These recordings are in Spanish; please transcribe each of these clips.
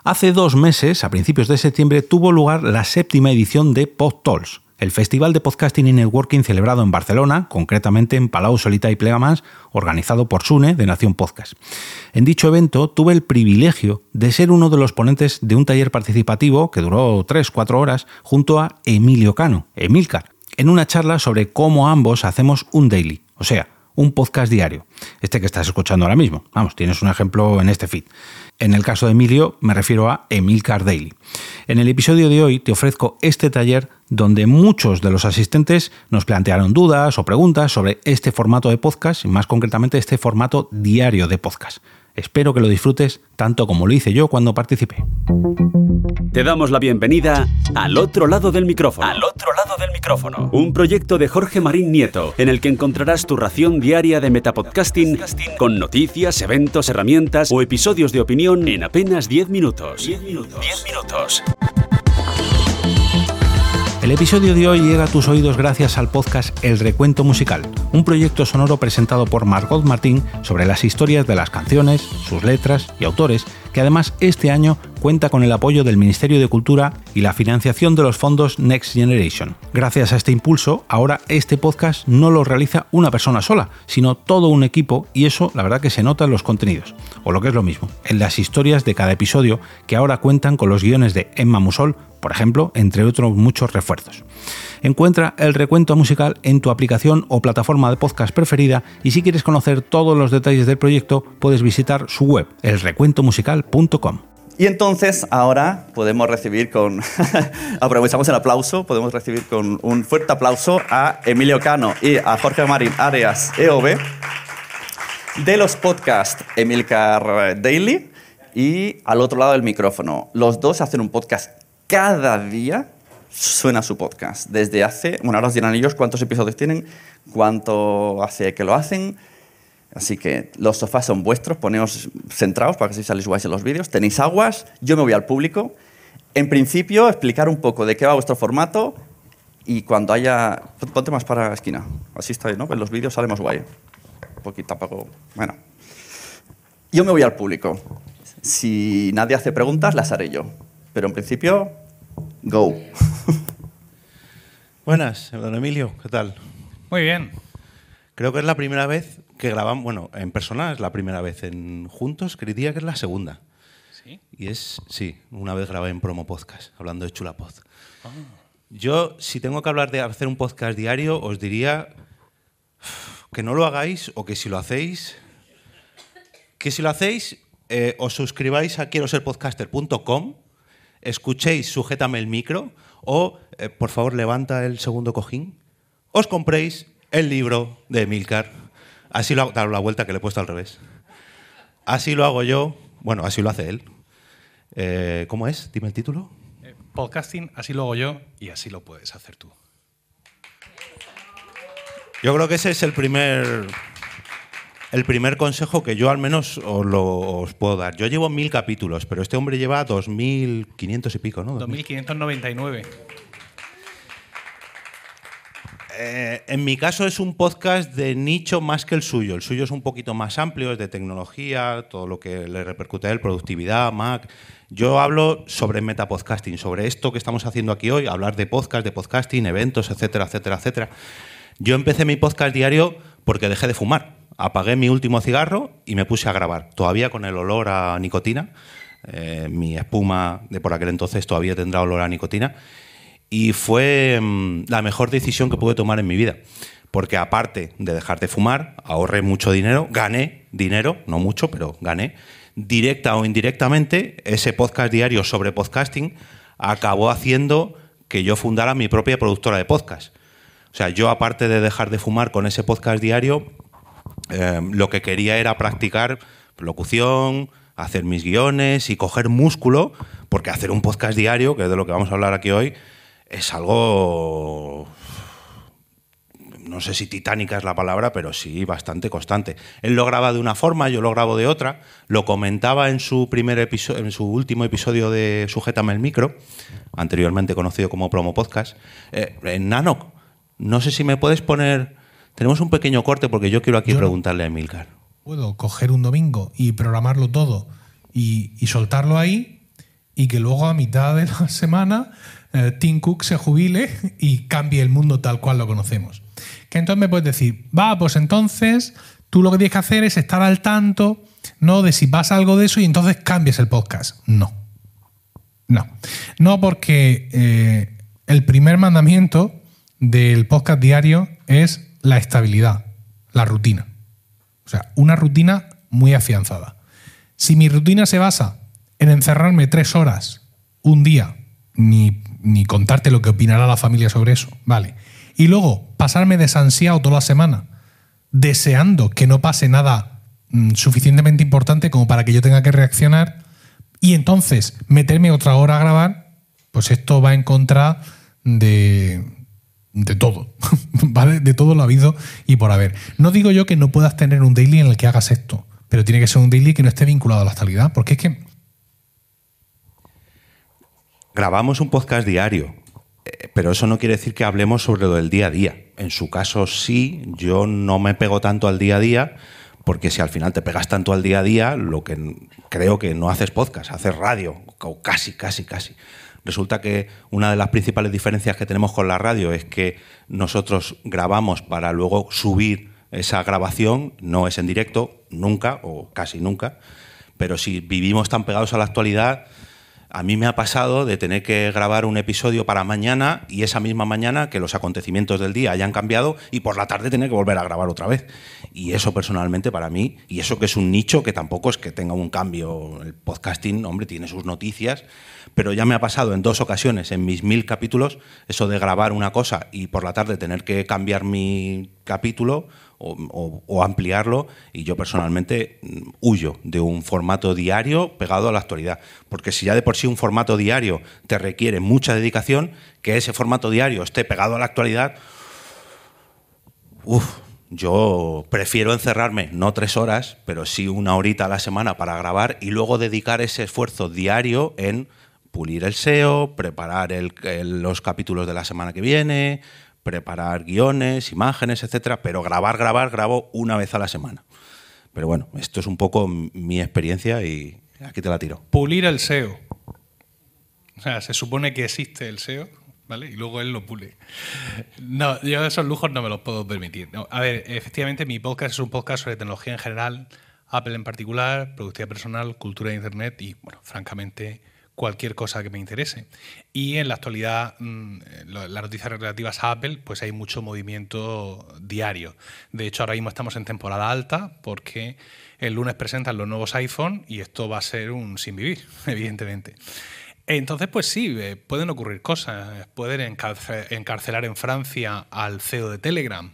Hace 2 meses, a principios de septiembre, tuvo lugar la 7ª edición de PodTalks, el festival de podcasting y networking celebrado en Barcelona, concretamente en Palau Solità i Plegamans, organizado por Sune, de Nación Podcast. En dicho evento tuve el privilegio de ser uno de los ponentes de un taller participativo que duró 3-4 horas junto a Emilio Cano, Emilcar, en una charla sobre cómo ambos hacemos un daily, o sea, un podcast diario. Este que estás escuchando ahora mismo. Vamos, tienes un ejemplo en este feed. En el caso de Emilio me refiero a Emilcar Daily. En el episodio de hoy te ofrezco este taller donde muchos de los asistentes nos plantearon dudas o preguntas sobre este formato de podcast y más concretamente este formato diario de podcast. Espero que lo disfrutes tanto como lo hice yo cuando participé. Te damos la bienvenida al otro lado del micrófono. Al otro lado del micrófono. Un proyecto de Jorge Marín Nieto, en el que encontrarás tu ración diaria de metapodcasting con noticias, eventos, herramientas o episodios de opinión en apenas 10 minutos. 10 minutos. El episodio de hoy llega a tus oídos gracias al podcast El Recuento Musical, un proyecto sonoro presentado por Margot Martín sobre las historias de las canciones, sus letras y autores, que además este año cuenta con el apoyo del Ministerio de Cultura y la financiación de los fondos Next Generation. Gracias a este impulso, ahora este podcast no lo realiza una persona sola, sino todo un equipo, y eso la verdad que se nota en los contenidos, o lo que es lo mismo, en las historias de cada episodio, que ahora cuentan con los guiones de Emma Musol, por ejemplo, entre otros muchos refuerzos. Encuentra El Recuento Musical en tu aplicación o plataforma de podcast preferida, y si quieres conocer todos los detalles del proyecto puedes visitar su web, elrecuentomusical.com. Y entonces ahora podemos recibir con... aprovechamos el aplauso, podemos recibir con un fuerte aplauso a Emilio Cano y a Jorge Marín Arias EOB de los podcasts Emilcar Daily y Al Otro Lado del Micrófono. Los dos hacen un podcast cada día. Suena su podcast desde hace... Bueno, ahora os dirán ellos cuántos episodios tienen, cuánto hace que lo hacen. Así que los sofás son vuestros, poneos centrados para que así saléis guays en los vídeos. Tenéis aguas, yo me voy al público. En principio, explicar un poco de qué va vuestro formato y cuando haya... Ponte más para la esquina, así está bien, ¿no? En los vídeos sale más guay. Un poquito tampoco... Bueno. Yo me voy al público. Si nadie hace preguntas, las haré yo. Pero en principio, go. Buenas, don Emilio, ¿qué tal? Muy bien. Creo que es la primera vez que grabamos, bueno, en persona es la primera vez, en juntos diría que es la segunda. ¿Sí? Y es, sí, una vez grabé en Promo Podcast, hablando de Chulapod. Oh. Yo, si tengo que hablar de hacer un podcast diario, os diría que no lo hagáis o que si lo hacéis, os suscribáis a quieroserpodcaster.com, escuchéis Sujétame el micro o, por favor, levanta el segundo cojín, os compréis el libro de Emilcar. Así lo hago, dar la vuelta que le he puesto al revés. Así lo hago yo, bueno, así lo hace él. ¿Cómo es? Dime el título. Podcasting, así lo hago yo y así lo puedes hacer tú. Yo creo que ese es el primer consejo que yo al menos os puedo dar. Yo llevo 1000 capítulos, pero este hombre lleva 2500 y pico, ¿no? 2599. En mi caso es un podcast de nicho más que el suyo. El suyo es un poquito más amplio, es de tecnología, todo lo que le repercute a él, productividad, Mac. Yo hablo sobre metapodcasting, sobre esto que estamos haciendo aquí hoy, hablar de podcast, de podcasting, eventos, etcétera, etcétera, etcétera. Yo empecé mi podcast diario porque dejé de fumar. Apagué mi último cigarro y me puse a grabar, todavía con el olor a nicotina. Mi espuma de por aquel entonces todavía tendrá olor a nicotina. Y fue la mejor decisión que pude tomar en mi vida, porque aparte de dejar de fumar, ahorré mucho dinero, gané dinero, no mucho, pero gané. Directa o indirectamente, ese podcast diario sobre podcasting acabó haciendo que yo fundara mi propia productora de podcast. O sea, yo aparte de dejar de fumar con ese podcast diario, lo que quería era practicar locución, hacer mis guiones y coger músculo, porque hacer un podcast diario, que es de lo que vamos a hablar aquí hoy, es algo, no sé si titánica es la palabra, pero sí bastante constante. Él lo graba de una forma, yo lo grabo de otra. Lo comentaba en su último episodio de Sujétame el micro, anteriormente conocido como Promo Podcast. En Nanoc, no sé si me puedes poner... Tenemos un pequeño corte porque yo quiero aquí preguntarle a Emilcar. Puedo coger un domingo y programarlo todo y soltarlo ahí y que luego a mitad de la semana Tim Cook se jubile y cambie el mundo tal cual lo conocemos. Que entonces me puedes decir, pues entonces tú lo que tienes que hacer es estar al tanto, ¿no?, de si pasa algo de eso y entonces cambies el podcast. No, porque el primer mandamiento del podcast diario es la estabilidad, la rutina. O sea, una rutina muy afianzada. Si mi rutina se basa en encerrarme 3 horas un día, ni contarte lo que opinará la familia sobre eso, vale, y luego pasarme desansiado toda la semana deseando que no pase nada suficientemente importante como para que yo tenga que reaccionar y entonces meterme otra hora a grabar, pues esto va en contra de todo, ¿vale? De todo lo habido y por haber. No digo yo que no puedas tener un daily en el que hagas esto, pero tiene que ser un daily que no esté vinculado a la actualidad, porque es que... Grabamos un podcast diario, pero eso no quiere decir que hablemos sobre lo del día a día. En su caso sí, yo no me pego tanto al día a día, porque si al final te pegas tanto al día a día, lo que creo que no haces podcast, haces radio, o casi. Resulta que una de las principales diferencias que tenemos con la radio es que nosotros grabamos para luego subir esa grabación, no es en directo, nunca o casi nunca, pero si vivimos tan pegados a la actualidad, a mí me ha pasado de tener que grabar un episodio para mañana y esa misma mañana que los acontecimientos del día hayan cambiado y por la tarde tener que volver a grabar otra vez. Y eso personalmente para mí, y eso que es un nicho que tampoco es que tenga un cambio, el podcasting, hombre, tiene sus noticias, pero ya me ha pasado en 2 ocasiones en mis 1000 capítulos eso de grabar una cosa y por la tarde tener que cambiar mi capítulo o ampliarlo, y yo personalmente huyo de un formato diario pegado a la actualidad, porque si ya de por sí un formato diario te requiere mucha dedicación, que ese formato diario esté pegado a la actualidad, yo prefiero encerrarme no 3 horas, pero sí 1 horita a la semana para grabar y luego dedicar ese esfuerzo diario en pulir el SEO, preparar los capítulos de la semana que viene, preparar guiones, imágenes, etcétera, pero grabo 1 vez a la semana. Pero bueno, esto es un poco mi experiencia y aquí te la tiro. Pulir el SEO. O sea, se supone que existe el SEO, ¿vale? Y luego él lo pule. No, yo esos lujos no me los puedo permitir. No, a ver, efectivamente mi podcast es un podcast sobre tecnología en general, Apple en particular, productividad personal, cultura de Internet y, bueno, francamente, cualquier cosa que me interese. Y en la actualidad, las noticias relativas a Apple, pues hay mucho movimiento diario. De hecho, ahora mismo estamos en temporada alta porque el lunes presentan los nuevos iPhone y esto va a ser un sin vivir, evidentemente. Entonces, pues sí, pueden ocurrir cosas. Pueden encarcelar en Francia al CEO de Telegram.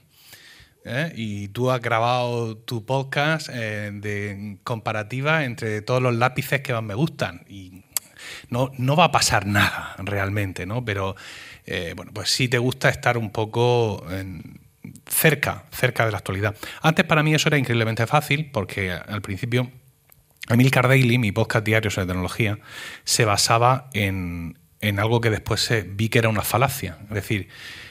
Y tú has grabado tu podcast de comparativa entre todos los lápices que más me gustan. Y no va a pasar nada realmente, ¿no? Pero bueno, pues sí te gusta estar un poco cerca de la actualidad. Antes para mí eso era increíblemente fácil porque al principio Emilcar Daily, mi podcast diario sobre tecnología, se basaba en algo que después vi que era una falacia. Es decir,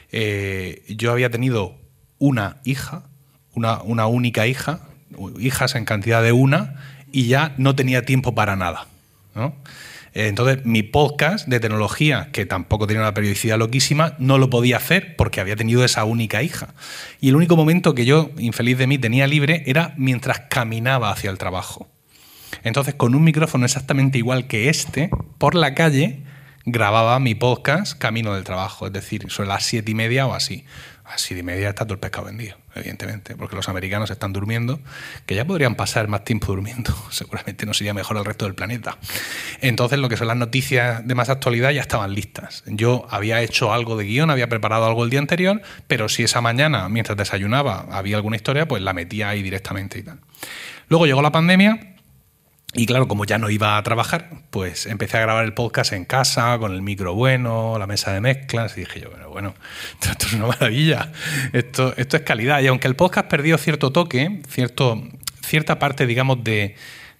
yo había tenido una hija, una única hija, hijas en cantidad de 1, y ya no tenía tiempo para nada, ¿no? Entonces, mi podcast de tecnología, que tampoco tenía una periodicidad loquísima, no lo podía hacer porque había tenido esa única hija. Y el único momento que yo, infeliz de mí, tenía libre era mientras caminaba hacia el trabajo. Entonces, con un micrófono exactamente igual que este, por la calle, grababa mi podcast camino del trabajo. Es decir, sobre las 7:30 o así. A las 7:30 está todo el pescado vendido, evidentemente, porque los americanos están durmiendo, que ya podrían pasar más tiempo durmiendo. Seguramente no sería mejor al resto del planeta. Entonces, lo que son las noticias de más actualidad ya estaban listas. Yo había hecho algo de guión, había preparado algo el día anterior, pero si esa mañana, mientras desayunaba, había alguna historia, pues la metía ahí directamente y tal. Luego llegó la pandemia. Y claro, como ya no iba a trabajar, pues empecé a grabar el podcast en casa, con el micro bueno, la mesa de mezclas, y dije yo, bueno, esto es una maravilla, esto es calidad. Y aunque el podcast perdió cierto toque, cierta parte, digamos, de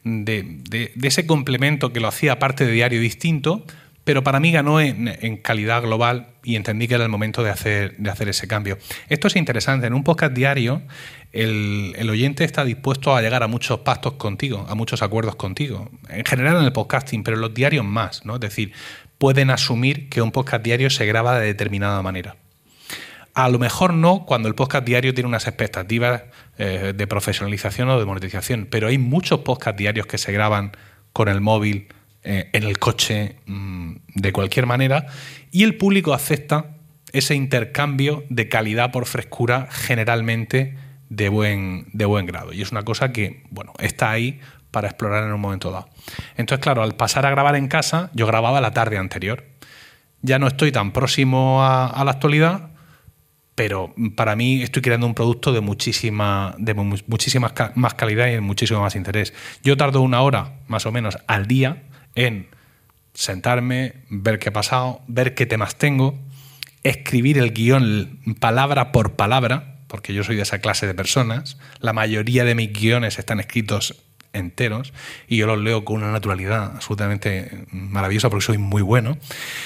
ese complemento que lo hacía parte de diario distinto, pero para mí ganó en calidad global y entendí que era el momento de hacer ese cambio. Esto es interesante. En un podcast diario, el oyente está dispuesto a llegar a muchos pactos contigo, a muchos acuerdos contigo. En general en el podcasting, pero en los diarios más, ¿no? Es decir, pueden asumir que un podcast diario se graba de determinada manera. A lo mejor no cuando el podcast diario tiene unas expectativas de profesionalización o de monetización, pero hay muchos podcast diarios que se graban con el móvil, en el coche, de cualquier manera, y el público acepta ese intercambio de calidad por frescura generalmente de buen grado. Y es una cosa que, bueno, está ahí para explorar en un momento dado. Entonces, claro, al pasar a grabar en casa, yo grababa la tarde anterior. Ya no estoy tan próximo a la actualidad, pero para mí estoy creando un producto de muchísima más calidad y de muchísimo más interés. Yo tardo 1 hora, más o menos, al día en sentarme, ver qué ha pasado, ver qué temas tengo, escribir el guión palabra por palabra, porque yo soy de esa clase de personas. La mayoría de mis guiones están escritos enteros y yo los leo con una naturalidad absolutamente maravillosa porque soy muy bueno.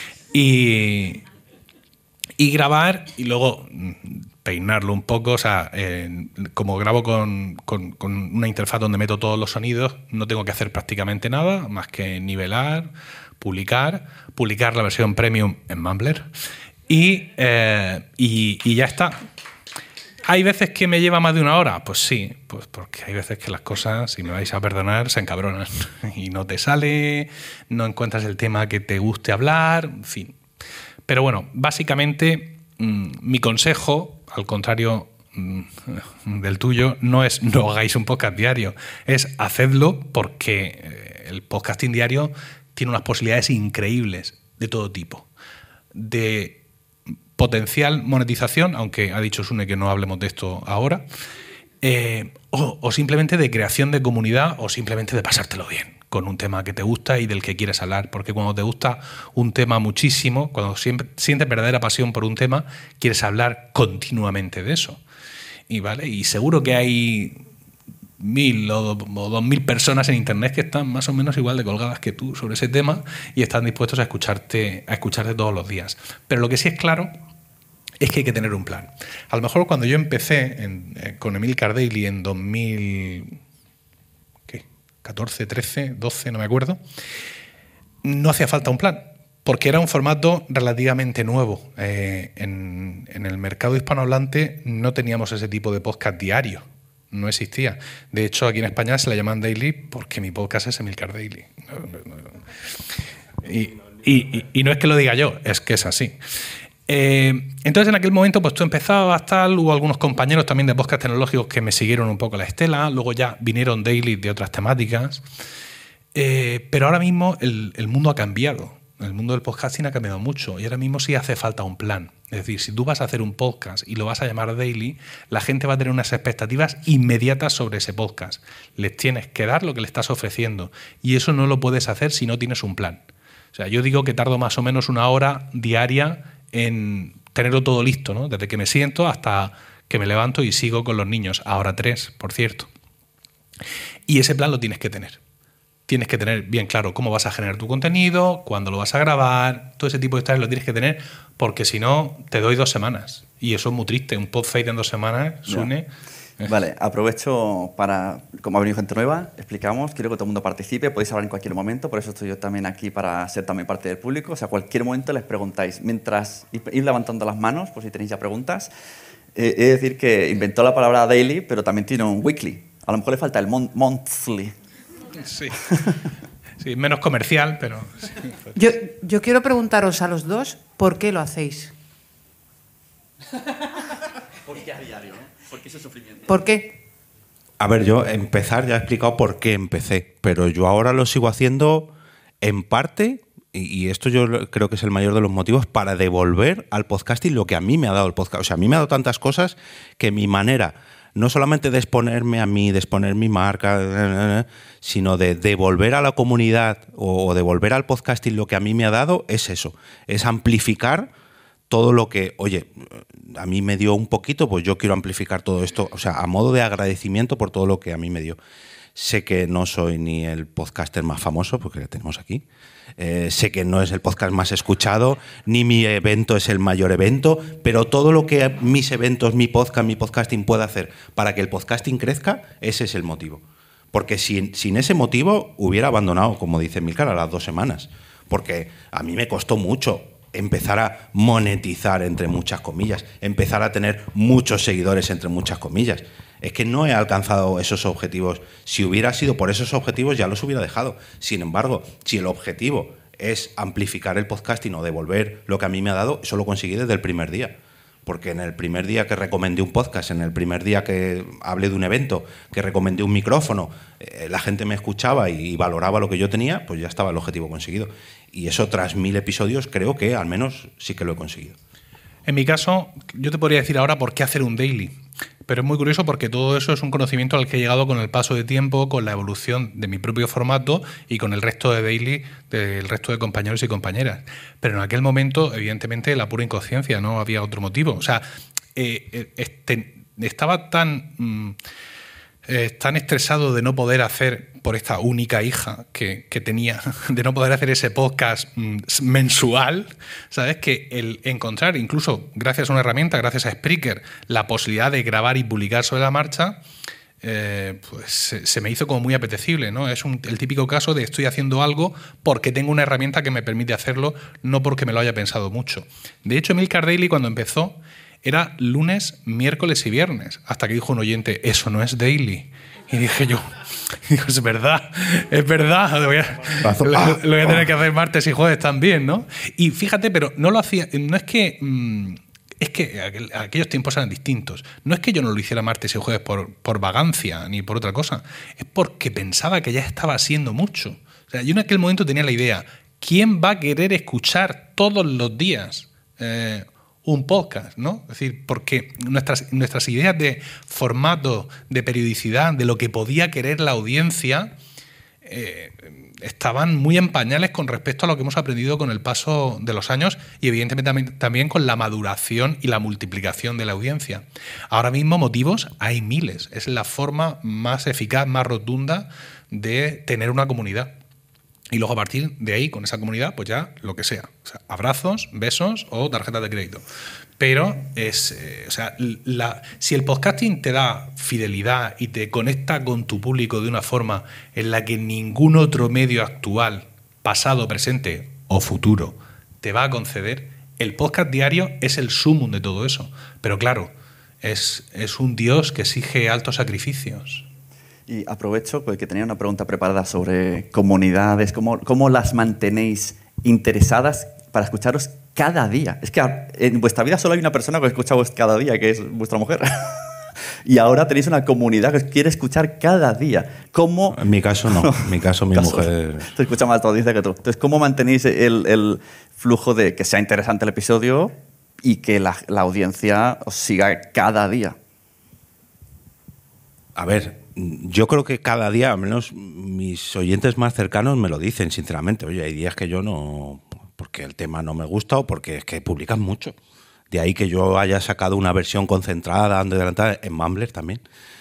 Y grabar y luego peinarlo un poco. O sea, como grabo con una interfaz donde meto todos los sonidos, no tengo que hacer prácticamente nada más que nivelar, publicar la versión premium en Mumbler y ya está. ¿Hay veces que me lleva más de 1 hora? Pues sí, pues porque hay veces que las cosas, si me vais a perdonar, se encabronan y no te sale, no encuentras el tema que te guste hablar, en fin. Pero bueno, básicamente mi consejo, al contrario del tuyo, no es no hagáis un podcast diario, es hacedlo porque el podcasting diario tiene unas posibilidades increíbles de todo tipo. De potencial monetización, aunque ha dicho Sune que no hablemos de esto ahora, o simplemente de creación de comunidad o simplemente de pasártelo bien con un tema que te gusta y del que quieres hablar, porque cuando te gusta un tema muchísimo, cuando sientes verdadera pasión por un tema, quieres hablar continuamente de eso. Y seguro que hay 1.000 o 2.000 personas en internet que están más o menos igual de colgadas que tú sobre ese tema y están dispuestos a escucharte todos los días. Pero lo que sí es claro es que hay que tener un plan. A lo mejor cuando yo empecé con Emilcar Daily en 2014, 13, 12, no me acuerdo, no hacía falta un plan, porque era un formato relativamente nuevo. En el mercado hispanohablante no teníamos ese tipo de podcast diario, no existía. De hecho, aquí en España se le llaman Daily porque mi podcast es Emilcar Daily. Y no es que lo diga yo, es que es así. Entonces en aquel momento pues tú empezabas, tal, hubo algunos compañeros también de podcast tecnológicos que me siguieron un poco la estela, luego ya vinieron daily de otras temáticas, pero ahora mismo el mundo ha cambiado, el mundo del podcasting ha cambiado mucho y ahora mismo sí hace falta un plan. Es decir, si tú vas a hacer un podcast y lo vas a llamar daily, la gente va a tener unas expectativas inmediatas sobre ese podcast. Les tienes que dar lo que le estás ofreciendo y eso no lo puedes hacer si no tienes un plan. O sea, yo digo que tardo más o menos 1 hora diaria en tenerlo todo listo, ¿no? Desde que me siento hasta que me levanto y sigo con los niños. Ahora 3, por cierto. Y ese plan lo tienes que tener. Tienes que tener bien claro cómo vas a generar tu contenido, cuándo lo vas a grabar, todo ese tipo de historias lo tienes que tener, porque si no, te doy 2 semanas. Y eso es muy triste. Un podfade en 2 semanas, Sune... Vale, aprovecho para, como ha venido gente nueva, explicamos, quiero que todo el mundo participe, podéis hablar en cualquier momento, por eso estoy yo también aquí para ser también parte del público, o sea, cualquier momento les preguntáis, mientras ir levantando las manos, por si tenéis ya preguntas. He de decir que inventó la palabra daily, pero también tiene un weekly, a lo mejor le falta el monthly. Sí. Sí, menos comercial, pero... Sí. Yo quiero preguntaros a los dos, ¿por qué lo hacéis? ¿Por qué a diario? ¿No? ¿Por qué ese sufrimiento? ¿Por qué? A ver, yo empezar ya he explicado por qué empecé, pero yo ahora lo sigo haciendo en parte, y esto yo creo que es el mayor de los motivos, para devolver al podcasting lo que a mí me ha dado el podcast. O sea, a mí me ha dado tantas cosas que mi manera, no solamente de exponerme a mí, de exponer mi marca, sino de devolver a la comunidad o devolver al podcasting lo que a mí me ha dado, es eso, es amplificar todo lo que, oye, a mí me dio un poquito, pues yo quiero amplificar todo esto, o sea, a modo de agradecimiento por todo lo que a mí me dio. Sé que no soy ni el podcaster más famoso, porque le tenemos aquí. Sé que no es el podcast más escuchado, ni mi evento es el mayor evento, pero todo lo que mis eventos, mi podcasting puede hacer para que el podcasting crezca, ese es el motivo. Porque sin ese motivo hubiera abandonado, como dice Emílcar, a las 2 semanas. Porque a mí me costó mucho empezar a monetizar, entre muchas comillas, empezar a tener muchos seguidores, entre muchas comillas. Es que no he alcanzado esos objetivos. Si hubiera sido por esos objetivos, ya los hubiera dejado. Sin embargo, si el objetivo es amplificar el podcasting o devolver lo que a mí me ha dado, eso lo conseguí desde el primer día. Porque en el primer día que recomendé un podcast, en el primer día que hablé de un evento, que recomendé un micrófono, la gente me escuchaba y valoraba lo que yo tenía, pues ya estaba el objetivo conseguido. Y eso tras 1000 episodios creo que al menos sí que lo he conseguido. En mi caso, yo te podría decir ahora por qué hacer un daily. Pero es muy curioso porque todo eso es un conocimiento al que he llegado con el paso de tiempo, con la evolución de mi propio formato y con el resto de daily del resto de compañeros y compañeras. Pero en aquel momento, evidentemente, la pura inconsciencia, no había otro motivo. O sea, estaba tan estresado de no poder hacer, por esta única hija que tenía, de no poder hacer ese podcast mensual, ¿sabes? Que el encontrar, incluso gracias a una herramienta, gracias a Spreaker, la posibilidad de grabar y publicar sobre la marcha, pues se me hizo como muy apetecible, ¿no? Es el típico caso de estoy haciendo algo porque tengo una herramienta que me permite hacerlo, no porque me lo haya pensado mucho. De hecho, Emílcar Daily, cuando empezó, era lunes, miércoles y viernes, hasta que dijo un oyente, eso no es daily. Y dije yo, es verdad, lo voy a tener que hacer martes y jueves también, ¿no? Y fíjate, pero no lo hacía, no es que... Es que aquellos tiempos eran distintos. No es que yo no lo hiciera martes y jueves por vagancia ni por otra cosa, es porque pensaba que ya estaba siendo mucho. O sea, yo en aquel momento tenía la idea, ¿quién va a querer escuchar todos los días un podcast, ¿no? Es decir, porque nuestras ideas de formato, de periodicidad, de lo que podía querer la audiencia, estaban muy en pañales con respecto a lo que hemos aprendido con el paso de los años y evidentemente también con la maduración y la multiplicación de la audiencia. Ahora mismo motivos hay miles. Es la forma más eficaz, más rotunda de tener una comunidad. Y luego a partir de ahí, con esa comunidad, pues ya lo que sea. O sea, abrazos, besos o tarjetas de crédito. Pero si el podcasting te da fidelidad y te conecta con tu público de una forma en la que ningún otro medio actual, pasado, presente o futuro, te va a conceder, el podcast diario es el sumum de todo eso. Pero claro, es un Dios que exige altos sacrificios. Y aprovecho porque tenía una pregunta preparada sobre comunidades, cómo las mantenéis interesadas para escucharos cada día. Es que en vuestra vida solo hay una persona que os escucha cada día, que es vuestra mujer. Y ahora tenéis una comunidad que os quiere escuchar cada día. ¿Cómo? En mi caso no, en mi caso mi mujer... Te escucha más todo, dice que tú. Entonces, ¿cómo mantenéis el flujo de que sea interesante el episodio y que la audiencia os siga cada día? A ver, yo creo que cada día, al menos mis oyentes más cercanos me lo dicen, sinceramente. Oye, hay días que yo no... porque el tema no me gusta o porque es que publican mucho. De ahí que yo haya sacado una versión concentrada, adelantada, en Mumbler también.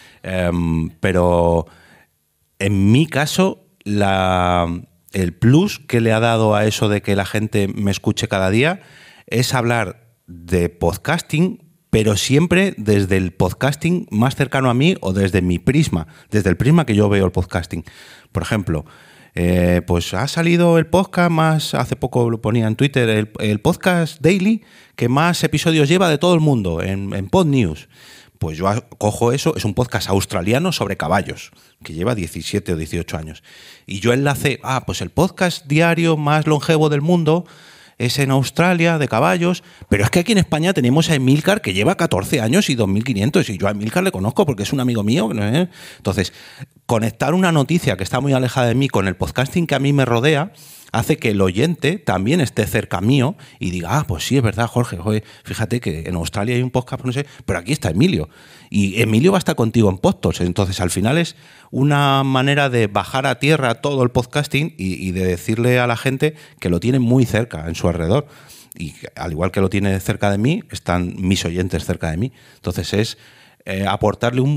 Pero en mi caso, el plus que le ha dado a eso de que la gente me escuche cada día es hablar de podcasting, pero siempre desde el podcasting más cercano a mí o desde mi prisma, desde el prisma que yo veo el podcasting. Por ejemplo, pues ha salido el podcast más, hace poco lo ponía en Twitter, el podcast daily que más episodios lleva de todo el mundo en Pod News. Pues yo cojo eso, es un podcast australiano sobre caballos, que lleva 17 o 18 años. Y yo enlacé, pues el podcast diario más longevo del mundo es en Australia, de caballos, pero es que aquí en España tenemos a Emílcar, que lleva 14 años y 2.500, y yo a Emílcar le conozco porque es un amigo mío. Entonces, conectar una noticia que está muy alejada de mí con el podcasting que a mí me rodea hace que el oyente también esté cerca mío y diga, pues sí, es verdad, Jorge, fíjate que en Australia hay un podcast, no sé, pero aquí está Emilio. Y Emilio va a estar contigo en Podtalks. Entonces, al final es una manera de bajar a tierra todo el podcasting y de decirle a la gente que lo tiene muy cerca, en su alrededor. Y al igual que lo tiene cerca de mí, están mis oyentes cerca de mí. Entonces, es aportarle un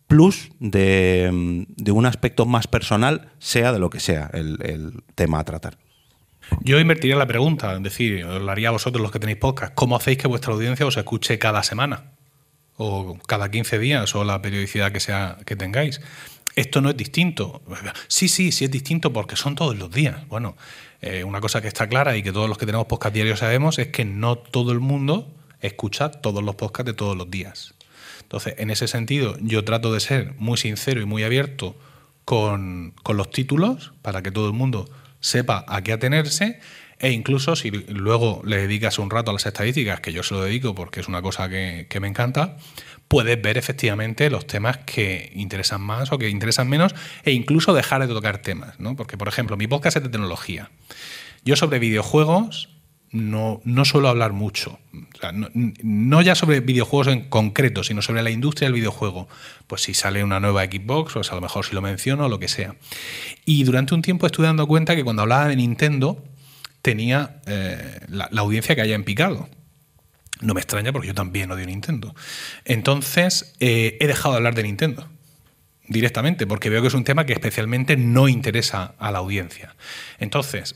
plus de un aspecto más personal, sea de lo que sea el tema a tratar. Yo invertiría la pregunta, es decir, os la haría a vosotros los que tenéis podcast. ¿Cómo hacéis que vuestra audiencia os escuche cada semana? O cada 15 días, o la periodicidad que sea que tengáis. Esto no es distinto. Sí es distinto porque son todos los días. Bueno, una cosa que está clara y que todos los que tenemos podcast diarios sabemos es que no todo el mundo escucha todos los podcasts de todos los días. Entonces, en ese sentido, yo trato de ser muy sincero y muy abierto con los títulos para que todo el mundo sepa a qué atenerse, e incluso si luego le dedicas un rato a las estadísticas, que yo se lo dedico porque es una cosa que me encanta, puedes ver efectivamente los temas que interesan más o que interesan menos, e incluso dejar de tocar temas, ¿no? Porque, por ejemplo, mi podcast es de tecnología. Yo sobre videojuegos no suelo hablar mucho. O sea, no ya sobre videojuegos en concreto, sino sobre la industria del videojuego. Pues si sale una nueva Xbox, pues a lo mejor si lo menciono o lo que sea. Y durante un tiempo estuve dando cuenta que cuando hablaba de Nintendo tenía la audiencia que haya en picado. No me extraña porque yo también odio Nintendo. Entonces he dejado de hablar de Nintendo directamente porque veo que es un tema que especialmente no interesa a la audiencia. Entonces,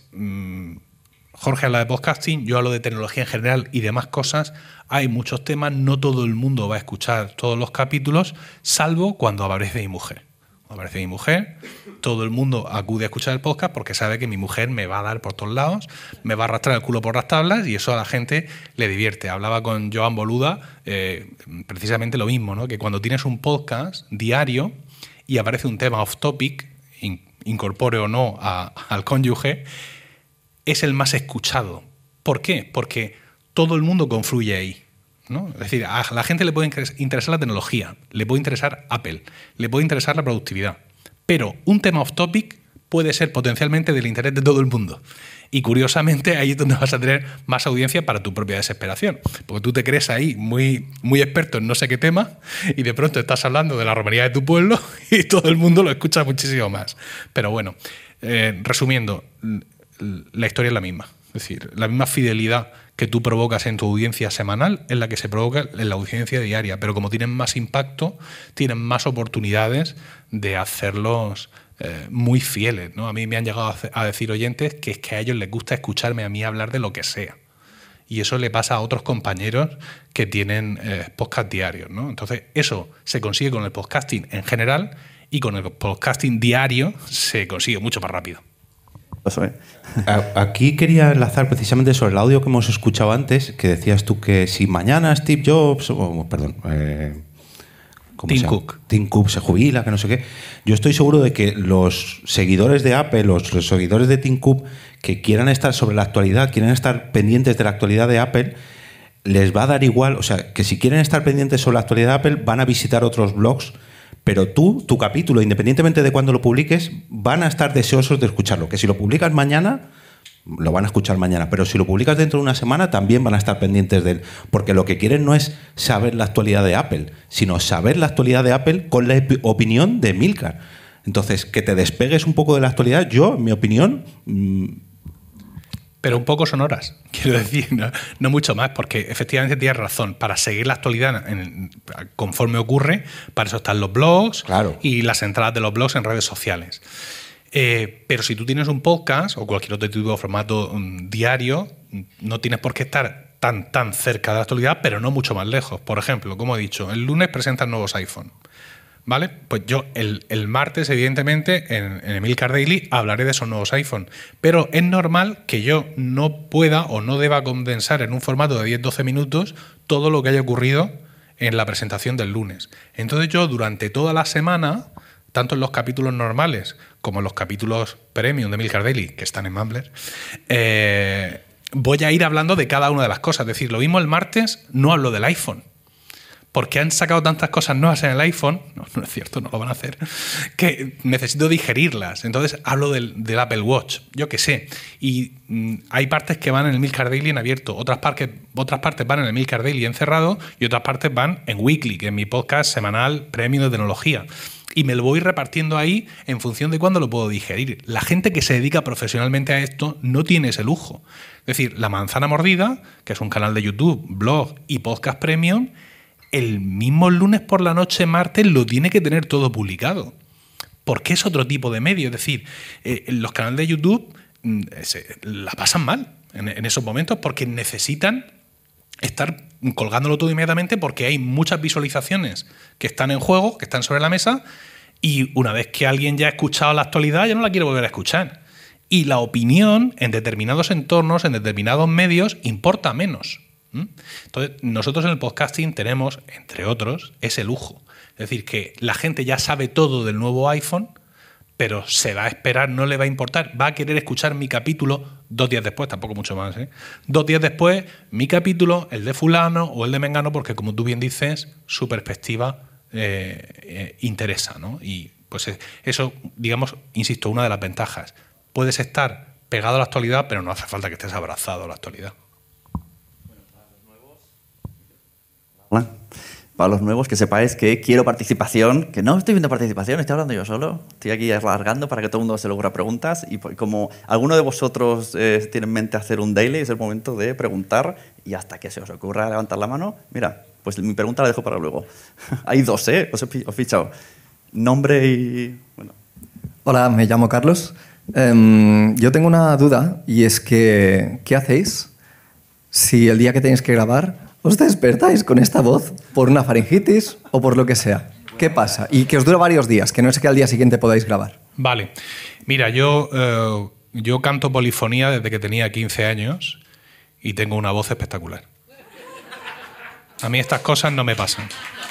Jorge habla de podcasting, yo hablo de tecnología en general y demás cosas. Hay muchos temas, no todo el mundo va a escuchar todos los capítulos, salvo cuando aparece mi mujer. Cuando aparece mi mujer, todo el mundo acude a escuchar el podcast porque sabe que mi mujer me va a dar por todos lados, me va a arrastrar el culo por las tablas y eso a la gente le divierte. Hablaba con Joan Boluda precisamente lo mismo, ¿no? Que cuando tienes un podcast diario y aparece un tema off topic, incorpore o no al cónyuge, es el más escuchado. ¿Por qué? Porque todo el mundo confluye ahí, ¿no? Es decir, a la gente le puede interesar la tecnología, le puede interesar Apple, le puede interesar la productividad, pero un tema off topic puede ser potencialmente del interés de todo el mundo. Y curiosamente ahí es donde vas a tener más audiencia para tu propia desesperación. Porque tú te crees ahí muy, muy experto en no sé qué tema y de pronto estás hablando de la romería de tu pueblo y todo el mundo lo escucha muchísimo más. Pero bueno, resumiendo, la historia es la misma. Es decir, la misma fidelidad que tú provocas en tu audiencia semanal es la que se provoca en la audiencia diaria. Pero como tienen más impacto, tienen más oportunidades de hacerlos muy fieles, ¿no? A mí me han llegado a decir oyentes que es que a ellos les gusta escucharme a mí hablar de lo que sea. Y eso le pasa a otros compañeros que tienen podcast diarios, ¿no? Entonces, eso se consigue con el podcasting en general y con el podcasting diario se consigue mucho más rápido. Aquí quería enlazar precisamente sobre el audio que hemos escuchado antes, que decías tú que si mañana Steve Jobs, Tim Cook se jubila, que no sé qué. Yo estoy seguro de que los seguidores de Apple, los seguidores de Tim Cook, que quieran estar sobre la actualidad, quieran estar pendientes de la actualidad de Apple, les va a dar igual. O sea, que si quieren estar pendientes sobre la actualidad de Apple, van a visitar otros blogs, pero tu capítulo, independientemente de cuándo lo publiques, van a estar deseosos de escucharlo. Que si lo publicas mañana, lo van a escuchar mañana, pero si lo publicas dentro de una semana también van a estar pendientes de él, porque lo que quieren no es saber la actualidad de Apple, sino saber la actualidad de Apple con la opinión de Emilcar. Entonces, que te despegues un poco de la actualidad, yo, en mi opinión... Pero un poco son horas, quiero decir, no mucho más, porque efectivamente tienes razón. Para seguir la actualidad conforme ocurre, para eso están los blogs, claro, y las entradas de los blogs en redes sociales. Pero si tú tienes un podcast o cualquier otro tipo de formato diario, no tienes por qué estar tan cerca de la actualidad, pero no mucho más lejos. Por ejemplo, como he dicho, el lunes presentan nuevos iPhone, ¿vale? Pues yo el martes, evidentemente, en Emilcar Daily hablaré de esos nuevos iPhone. Pero es normal que yo no pueda o no deba condensar en un formato de 10-12 minutos todo lo que haya ocurrido en la presentación del lunes. Entonces yo durante toda la semana, tanto en los capítulos normales como en los capítulos premium de Emilcar Daily, que están en Mumbler, voy a ir hablando de cada una de las cosas. Es decir, lo mismo el martes no hablo del iPhone, porque han sacado tantas cosas nuevas en el iPhone, no es cierto, no lo van a hacer, que necesito digerirlas. Entonces hablo del Apple Watch, yo qué sé. Y hay partes que van en el Emilcar Daily en abierto, otras partes van en el Emilcar Daily en cerrado y otras partes van en Weekly, que es mi podcast semanal premium de tecnología. Y me lo voy repartiendo ahí en función de cuándo lo puedo digerir. La gente que se dedica profesionalmente a esto no tiene ese lujo. Es decir, La Manzana Mordida, que es un canal de YouTube, blog y podcast premium, el mismo lunes por la noche, martes, lo tiene que tener todo publicado. Porque es otro tipo de medio. Es decir, los canales de YouTube la pasan mal en esos momentos porque necesitan estar colgándolo todo inmediatamente porque hay muchas visualizaciones que están en juego, que están sobre la mesa, y una vez que alguien ya ha escuchado la actualidad, ya no la quiere volver a escuchar. Y la opinión en determinados entornos, en determinados medios, importa menos. Entonces, nosotros en el podcasting tenemos, entre otros, ese lujo. Es decir, que la gente ya sabe todo del nuevo iPhone, pero se va a esperar, no le va a importar. Va a querer escuchar mi capítulo 2 días después, tampoco mucho más, 2 días después, mi capítulo, el de fulano o el de mengano, porque como tú bien dices, su perspectiva interesa, ¿no? Y pues eso, digamos, insisto, una de las ventajas. Puedes estar pegado a la actualidad, pero no hace falta que estés abrazado a la actualidad. Hola. Para los nuevos, que sepáis que quiero participación, que no estoy viendo participación, estoy hablando yo solo. Estoy aquí alargando para que todo el mundo se le ocurra preguntas. Y como alguno de vosotros tiene en mente hacer un daily, es el momento de preguntar. Y hasta que se os ocurra levantar la mano, mira, pues mi pregunta la dejo para luego. Hay 2, os he fichado. Nombre y... Bueno. Hola, me llamo Carlos. Yo tengo una duda y es que, ¿qué hacéis si el día que tenéis que grabar os despertáis con esta voz por una faringitis o por lo que sea? ¿Qué pasa? Y que os dura varios días, que no es que al día siguiente podáis grabar. Vale. Mira, yo canto polifonía desde que tenía 15 años y tengo una voz espectacular. A mí estas cosas no me pasan.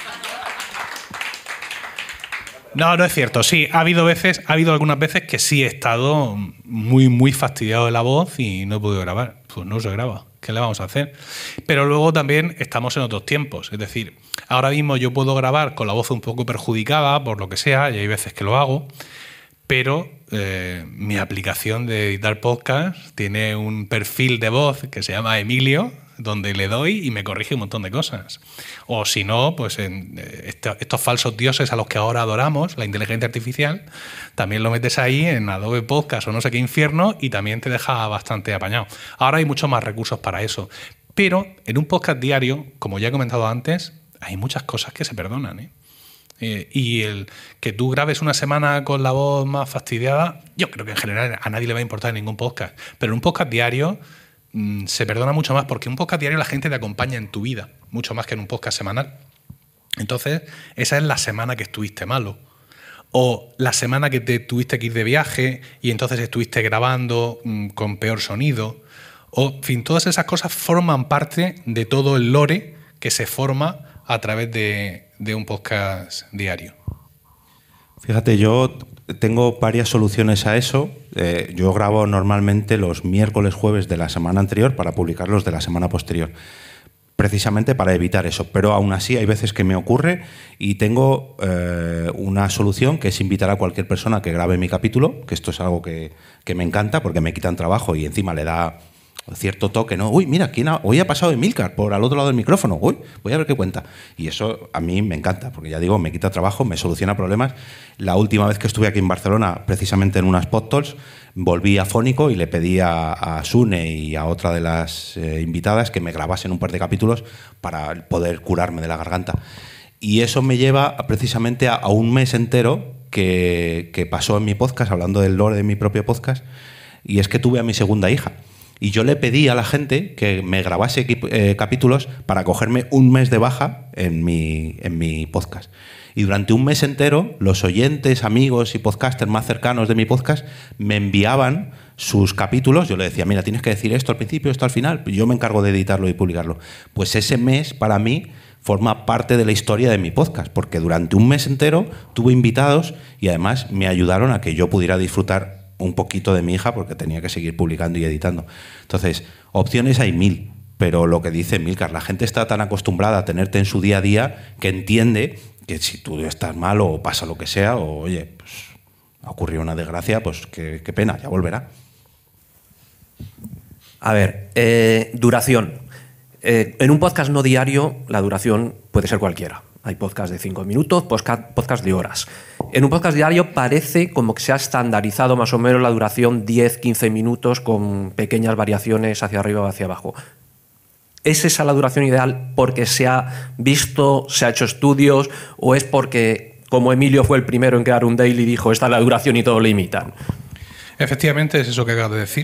No, no es cierto. Sí, ha habido algunas veces que sí he estado muy, muy fastidiado de la voz y no he podido grabar. Pues no se graba. ¿Qué le vamos a hacer? Pero luego también estamos en otros tiempos. Es decir, ahora mismo yo puedo grabar con la voz un poco perjudicada, por lo que sea, y hay veces que lo hago, pero mi aplicación de editar podcast tiene un perfil de voz que se llama Emilio, donde le doy y me corrige un montón de cosas. O si no, pues estos falsos dioses a los que ahora adoramos, la inteligencia artificial, también lo metes ahí en Adobe Podcast o no sé qué infierno y también te deja bastante apañado. Ahora hay muchos más recursos para eso. Pero en un podcast diario, como ya he comentado antes, hay muchas cosas que se perdonan, y el que tú grabes una semana con la voz más fastidiada, yo creo que en general a nadie le va a importar en ningún podcast. Pero en un podcast diario se perdona mucho más porque en un podcast diario la gente te acompaña en tu vida, mucho más que en un podcast semanal. Entonces, esa es la semana que estuviste malo. O la semana que te tuviste que ir de viaje y entonces estuviste grabando con peor sonido. O, en fin, todas esas cosas forman parte de todo el lore que se forma a través de un podcast diario. Fíjate, yo tengo varias soluciones a eso. Yo grabo normalmente los miércoles, jueves de la semana anterior para publicarlos de la semana posterior, precisamente para evitar eso. Pero aún así hay veces que me ocurre y tengo una solución que es invitar a cualquier persona que grabe mi capítulo, que esto es algo que me encanta porque me quitan trabajo y encima le da cierto toque, ¿no? Uy, mira, hoy ha pasado Emilcar por al otro lado del micrófono. Uy, voy a ver qué cuenta. Y eso a mí me encanta, porque ya digo, me quita trabajo, me soluciona problemas. La última vez que estuve aquí en Barcelona, precisamente en unas PodTalks, volví afónico y le pedí a Sune y a otra de las invitadas que me grabasen un par de capítulos para poder curarme de la garganta. Y eso me lleva precisamente a un mes entero que pasó en mi podcast, hablando del lore de mi propio podcast, y es que tuve a mi segunda hija. Y yo le pedí a la gente que me grabase capítulos para cogerme un mes de baja en mi podcast. Y durante un mes entero, los oyentes, amigos y podcasters más cercanos de mi podcast me enviaban sus capítulos. Yo le decía, mira, tienes que decir esto al principio, esto al final. Yo me encargo de editarlo y publicarlo. Pues ese mes, para mí, forma parte de la historia de mi podcast, porque durante un mes entero tuve invitados y además me ayudaron a que yo pudiera disfrutar un poquito de mi hija porque tenía que seguir publicando y editando. Entonces, opciones hay 1000, pero lo que dice Emilcar, la gente está tan acostumbrada a tenerte en su día a día que entiende que si tú estás mal o pasa lo que sea, o oye, pues ha ocurrido una desgracia, pues qué pena, ya volverá. A ver, duración. En un podcast no diario, la duración puede ser cualquiera. Hay podcasts de 5 minutos, podcasts de horas. En un podcast diario parece como que se ha estandarizado más o menos la duración 10-15 minutos con pequeñas variaciones hacia arriba o hacia abajo. ¿Es esa la duración ideal porque se ha visto, se ha hecho estudios, o es porque, como Emilio fue el primero en crear un daily, dijo esta es la duración y todo lo imitan? Efectivamente, es eso que acabas de decir.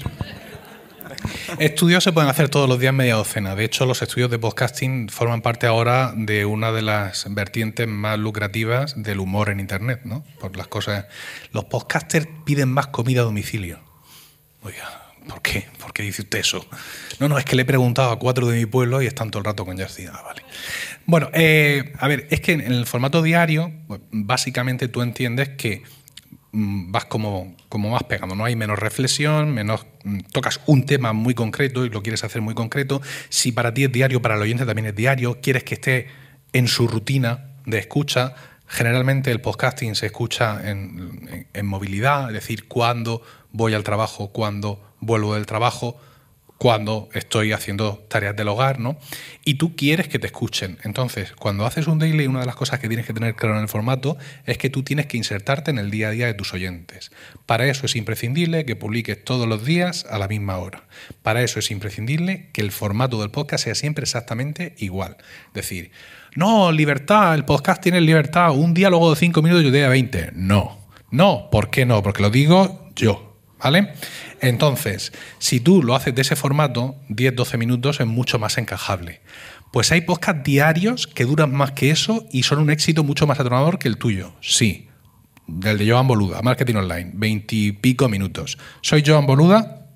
Estudios se pueden hacer todos los días media docena. De hecho, los estudios de podcasting forman parte ahora de una de las vertientes más lucrativas del humor en Internet, ¿no? Por las cosas. Los podcasters piden más comida a domicilio. Oiga, ¿por qué? ¿Por qué dice usted eso? No, es que le he preguntado a 4 de mi pueblo y están todo el rato con Jersey. Vale. Bueno, a ver, es que en el formato diario, pues, básicamente tú entiendes que vas como más pegando, ¿no? Hay menos reflexión, tocas un tema muy concreto y lo quieres hacer muy concreto. Si para ti es diario, para el oyente también es diario, quieres que esté en su rutina de escucha. Generalmente el podcasting se escucha en movilidad, es decir, cuando voy al trabajo, cuando vuelvo del trabajo, cuando estoy haciendo tareas del hogar, ¿no? Y tú quieres que te escuchen. Entonces, cuando haces un daily, una de las cosas que tienes que tener claro en el formato es que tú tienes que insertarte en el día a día de tus oyentes. Para eso es imprescindible que publiques todos los días a la misma hora. Para eso es imprescindible que el formato del podcast sea siempre exactamente igual. Es decir, no, libertad, el podcast tiene libertad, un diálogo de 5 minutos y otro de 20. No, ¿por qué no? Porque lo digo yo, ¿vale? Entonces, si tú lo haces de ese formato, 10-12 minutos es mucho más encajable. Pues hay podcasts diarios que duran más que eso y son un éxito mucho más atronador que el tuyo. Sí, del de Joan Boluda, Marketing Online, 20 y pico minutos. ¿Soy Joan Boluda?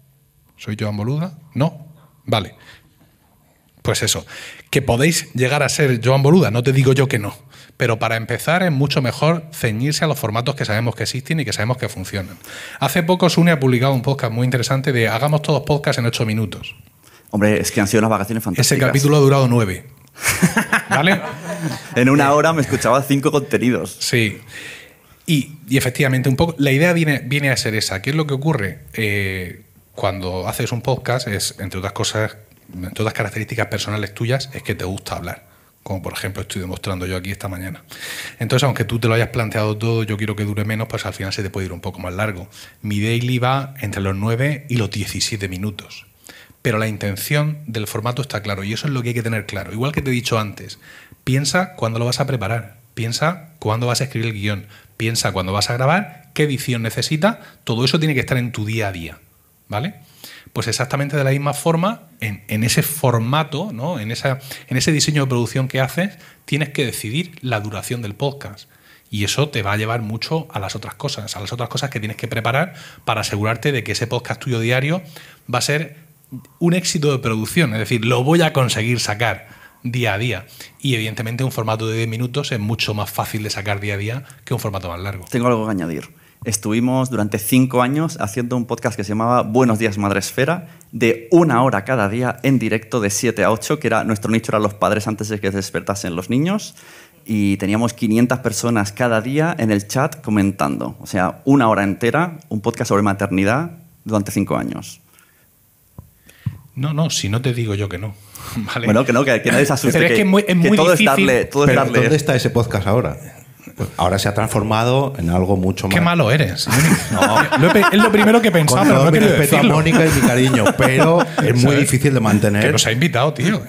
¿No? Vale. Pues eso, que podéis llegar a ser Joan Boluda, no te digo yo que no. Pero para empezar es mucho mejor ceñirse a los formatos que sabemos que existen y que sabemos que funcionan. Hace poco Sune ha publicado un podcast muy interesante de hagamos todos podcasts en 8 minutos. Hombre, es que han sido unas vacaciones fantásticas. Ese capítulo ha durado 9. ¿Vale? En una hora me escuchaba 5 contenidos. Sí. Y efectivamente, un poco la idea viene a ser esa. ¿Qué es lo que ocurre? Cuando haces un podcast es, entre otras cosas, entre otras características personales tuyas, es que te gusta hablar. Como por ejemplo estoy demostrando yo aquí esta mañana. Entonces, aunque tú te lo hayas planteado todo, yo quiero que dure menos, pues al final se te puede ir un poco más largo. Mi daily va entre los 9 y los 17 minutos. Pero la intención del formato está claro y eso es lo que hay que tener claro. Igual que te he dicho antes, piensa cuándo lo vas a preparar, piensa cuándo vas a escribir el guión, piensa cuándo vas a grabar, qué edición necesita, todo eso tiene que estar en tu día a día, ¿vale? Pues exactamente de la misma forma, en ese formato, ¿no? en ese diseño de producción que haces, tienes que decidir la duración del podcast. Y eso te va a llevar mucho a las otras cosas que tienes que preparar para asegurarte de que ese podcast tuyo diario va a ser un éxito de producción. Es decir, lo voy a conseguir sacar día a día. Y evidentemente un formato de 10 minutos es mucho más fácil de sacar día a día que un formato más largo. Tengo algo que añadir. Estuvimos durante 5 años haciendo un podcast que se llamaba Buenos Días Madresfera, de 1 hora cada día en directo de 7 a 8, que era nuestro nicho, eran los padres antes de que despertasen los niños, y teníamos 500 personas cada día en el chat comentando. O sea, 1 hora entera, un podcast sobre maternidad durante 5 años. No, si no te digo yo que no. Vale. Bueno, que no, que nadie se asuste. Pero es que es muy todo difícil. Todo es darle. ¿Dónde está ese podcast ahora? Pues ahora se ha transformado en algo mucho más... Qué malo eres. No. Es lo primero que he pensado, Con pero todo no mi quiero respeto a decirlo. Mónica y mi cariño, pero es muy difícil de mantener. Que nos ha invitado, tío.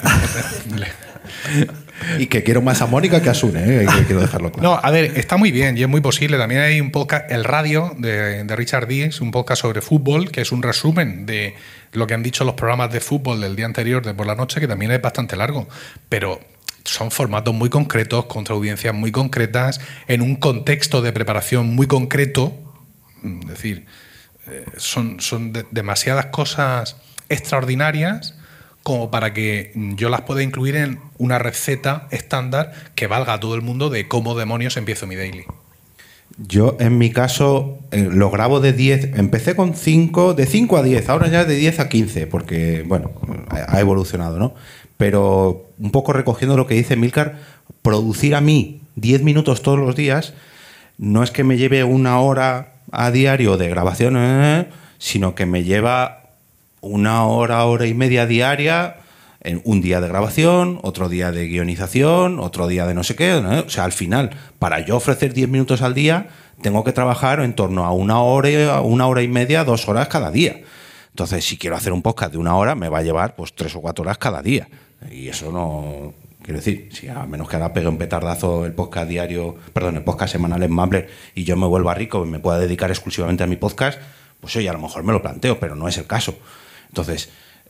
Y que quiero más a Mónica que a Sune, que quiero dejarlo claro. No, a ver, está muy bien y es muy posible. También hay un podcast, El Radio, de Richard Dees, un podcast sobre fútbol, que es un resumen de lo que han dicho los programas de fútbol del día anterior, de por la noche, que también es bastante largo. Pero son formatos muy concretos, contra audiencias muy concretas, en un contexto de preparación muy concreto. Es decir, son demasiadas cosas extraordinarias como para que yo las pueda incluir en una receta estándar que valga a todo el mundo de cómo demonios empiezo mi daily. Yo, en mi caso, lo grabo de 10. Empecé con 5, de 5 a 10. Ahora ya de 10 a 15, porque, bueno, ha evolucionado, ¿no? Pero un poco recogiendo lo que dice Emilcar, producir a mí 10 minutos todos los días no es que me lleve 1 hora a diario de grabación, sino que me lleva 1 hora, hora y media diaria, en un día de grabación, otro día de guionización, otro día de no sé qué, ¿no? O sea, al final, para yo ofrecer 10 minutos al día, tengo que trabajar en torno a 1 hora y media, 2 horas cada día. Entonces, si quiero hacer un podcast de 1 hora, me va a llevar pues 3 o 4 horas cada día. Y eso no... Quiero decir, si a menos que ahora pegue un petardazo el podcast diario, perdón, el podcast semanal en Mumbler y yo me vuelva rico y me pueda dedicar exclusivamente a mi podcast, pues oye, a lo mejor me lo planteo, pero no es el caso. Entonces,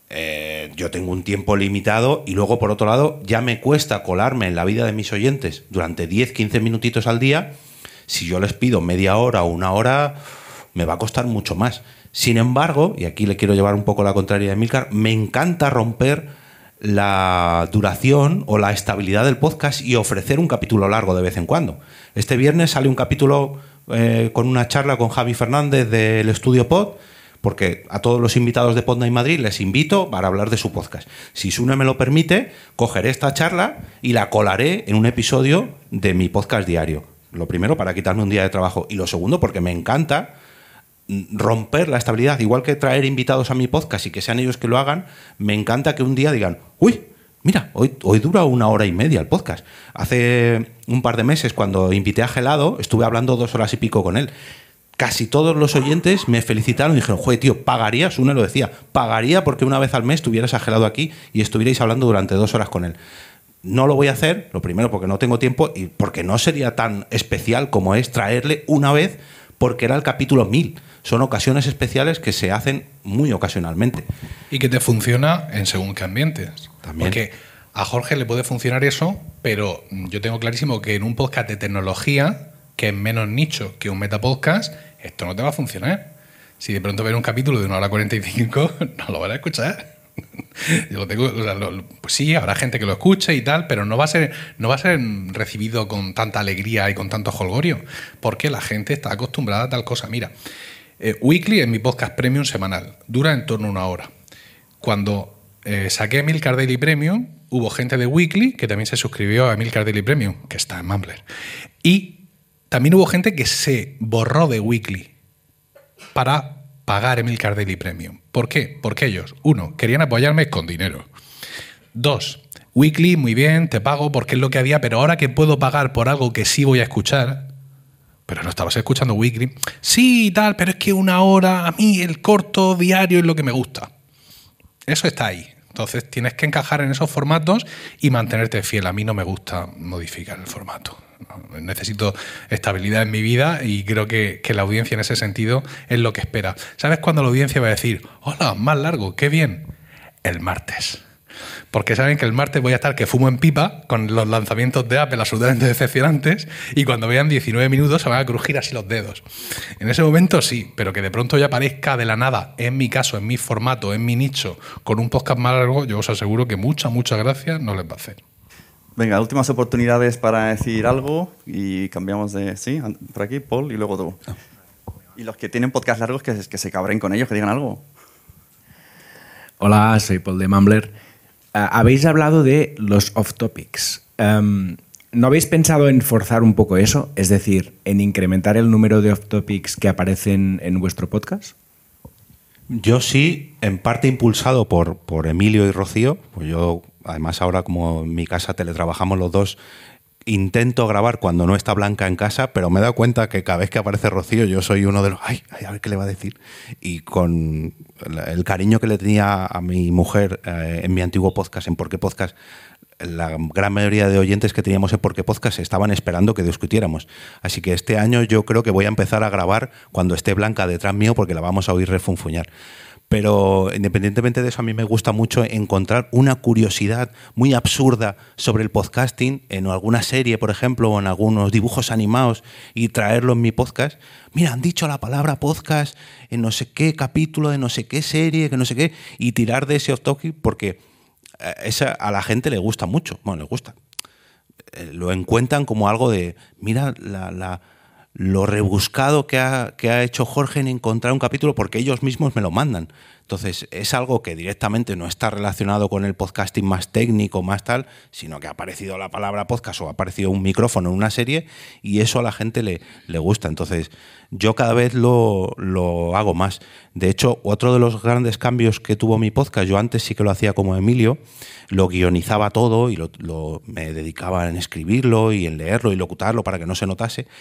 yo tengo un tiempo limitado y luego, por otro lado, ya me cuesta colarme en la vida de mis oyentes durante 10, 15 minutitos al día. Si yo les pido media hora o una hora, me va a costar mucho más. Sin embargo, y aquí le quiero llevar un poco la contraria a Emilcar, me encanta romper la duración o la estabilidad del podcast y ofrecer un capítulo largo de vez en cuando. Este viernes sale un capítulo con una charla con Javi Fernández del Estudio Pod, porque a todos los invitados de Podnight Madrid les invito para hablar de su podcast. Si Sune me lo permite, cogeré esta charla y la colaré en un episodio de mi podcast diario. Lo primero, para quitarme un día de trabajo, y lo segundo, porque me encanta romper la estabilidad, igual que traer invitados a mi podcast y que sean ellos que lo hagan. Me encanta que un día digan, uy, mira, hoy dura 1 hora y media el podcast. Hace un par de meses, cuando invité a Gelado, estuve hablando 2 horas y pico con él. Casi todos los oyentes me felicitaron y dijeron, joder, tío, pagarías, uno lo decía, pagaría porque una vez al mes tuvieras a Gelado aquí y estuvierais hablando durante 2 horas con él. No lo voy a hacer, lo primero porque no tengo tiempo y porque no sería tan especial como es traerle una vez, porque era el capítulo 1000. Son ocasiones especiales que se hacen muy ocasionalmente. Y que te funciona en según qué ambientes. También. Porque a Jorge le puede funcionar eso, pero yo tengo clarísimo que en un podcast de tecnología, que es menos nicho que un metapodcast, esto no te va a funcionar. Si de pronto ves un capítulo de 1 hora 45, no lo van a escuchar. Yo lo tengo, o sea, pues sí, habrá gente que lo escuche y tal, pero no va a ser recibido con tanta alegría y con tanto jolgorio, porque la gente está acostumbrada a tal cosa. Mira, Weekly es mi podcast premium semanal, dura en torno a 1 hora. Cuando saqué Emilcar Daily Premium, hubo gente de Weekly que también se suscribió a Emilcar Daily Premium, que está en Mumbler. Y también hubo gente que se borró de Weekly para pagar Emilcar Daily Premium. ¿Por qué? Porque ellos, 1, querían apoyarme con dinero. 2, Weekly, muy bien, te pago porque es lo que había, pero ahora que puedo pagar por algo que sí voy a escuchar, pero no estabas escuchando Weekly, sí, tal, pero es que 1 hora, a mí el corto diario es lo que me gusta. Eso está ahí. Entonces tienes que encajar en esos formatos y mantenerte fiel. A mí no me gusta modificar el formato. Necesito estabilidad en mi vida y creo que la audiencia en ese sentido es lo que espera. ¿Sabes cuándo la audiencia va a decir, hola, más largo, qué bien? El martes. Porque saben que el martes voy a estar que fumo en pipa con los lanzamientos de Apple absolutamente decepcionantes y cuando vean 19 minutos se van a crujir así los dedos. En ese momento sí, pero que de pronto ya aparezca de la nada, en mi caso, en mi formato, en mi nicho, con un podcast más largo, yo os aseguro que muchas gracias no les va a hacer. Venga, últimas oportunidades para decir algo y cambiamos de... Sí, por aquí, Paul, y luego tú. Y los que tienen podcast largos, que se cabren con ellos, que digan algo. Hola, soy Paul de Mumbler. Habéis hablado de los off-topics. ¿No habéis pensado en forzar un poco eso? Es decir, en incrementar el número de off-topics que aparecen en vuestro podcast. Yo sí, en parte impulsado por Emilio y Rocío. Pues yo, además, ahora como en mi casa teletrabajamos los dos, intento grabar cuando no está Blanca en casa, pero me he dado cuenta que cada vez que aparece Rocío yo soy uno de los... Ay, a ver qué le va a decir. Y con el cariño que le tenía a mi mujer en mi antiguo podcast, en Por qué Podcast, la gran mayoría de oyentes que teníamos en Por qué Podcast estaban esperando que discutiéramos. Así que este año yo creo que voy a empezar a grabar cuando esté Blanca detrás mío porque la vamos a oír refunfuñar. Pero independientemente de eso, a mí me gusta mucho encontrar una curiosidad muy absurda sobre el podcasting en alguna serie, por ejemplo, o en algunos dibujos animados y traerlo en mi podcast. Mira, han dicho la palabra podcast en no sé qué capítulo de no sé qué serie, que no sé qué, y tirar de ese off-topic porque a la gente le gusta mucho. Bueno, le gusta. Lo encuentran como algo de, mira lo rebuscado que ha hecho Jorge en encontrar un capítulo porque ellos mismos me lo mandan. Entonces, es algo que directamente no está relacionado con el podcasting más técnico, más tal, sino que ha aparecido la palabra podcast o ha aparecido un micrófono en una serie y eso a la gente le gusta. Entonces, yo cada vez lo hago más. De hecho, otro de los grandes cambios que tuvo mi podcast, yo antes sí que lo hacía como Emilio, lo guionizaba todo y me dedicaba en escribirlo y en leerlo y locutarlo para que no se notase.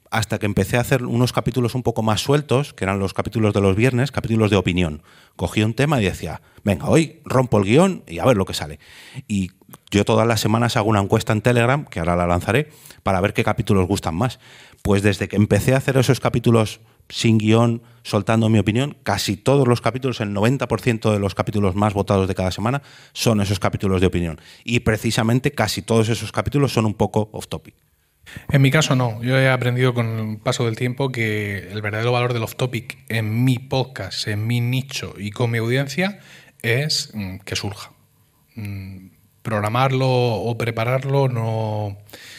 hasta que empecé a hacer unos capítulos un poco más sueltos, que eran los capítulos de los viernes, capítulos de opinión. Cogía un tema y decía, venga, hoy rompo el guión y a ver lo que sale. Y yo todas las semanas hago una encuesta en Telegram, que ahora la lanzaré, para ver qué capítulos gustan más. Pues desde que empecé a hacer esos capítulos sin guión, soltando mi opinión, casi todos los capítulos, el 90% de los capítulos más votados de cada semana son esos capítulos de opinión. Y precisamente casi todos esos capítulos son un poco off topic. En mi caso no. Yo he aprendido con el paso del tiempo que el verdadero valor del off topic en mi podcast, en mi nicho y con mi audiencia es que surja. Programarlo o prepararlo no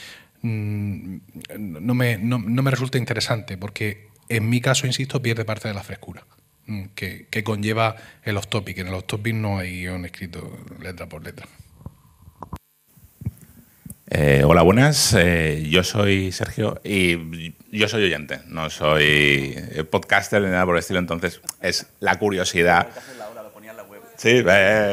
me resulta interesante porque en mi caso, insisto, pierde parte de la frescura que conlleva el off topic. En el off topic no hay guión escrito letra por letra. Hola, buenas. Yo soy Sergio y yo soy oyente, no soy podcaster ni nada por el estilo, entonces es la curiosidad. Sí,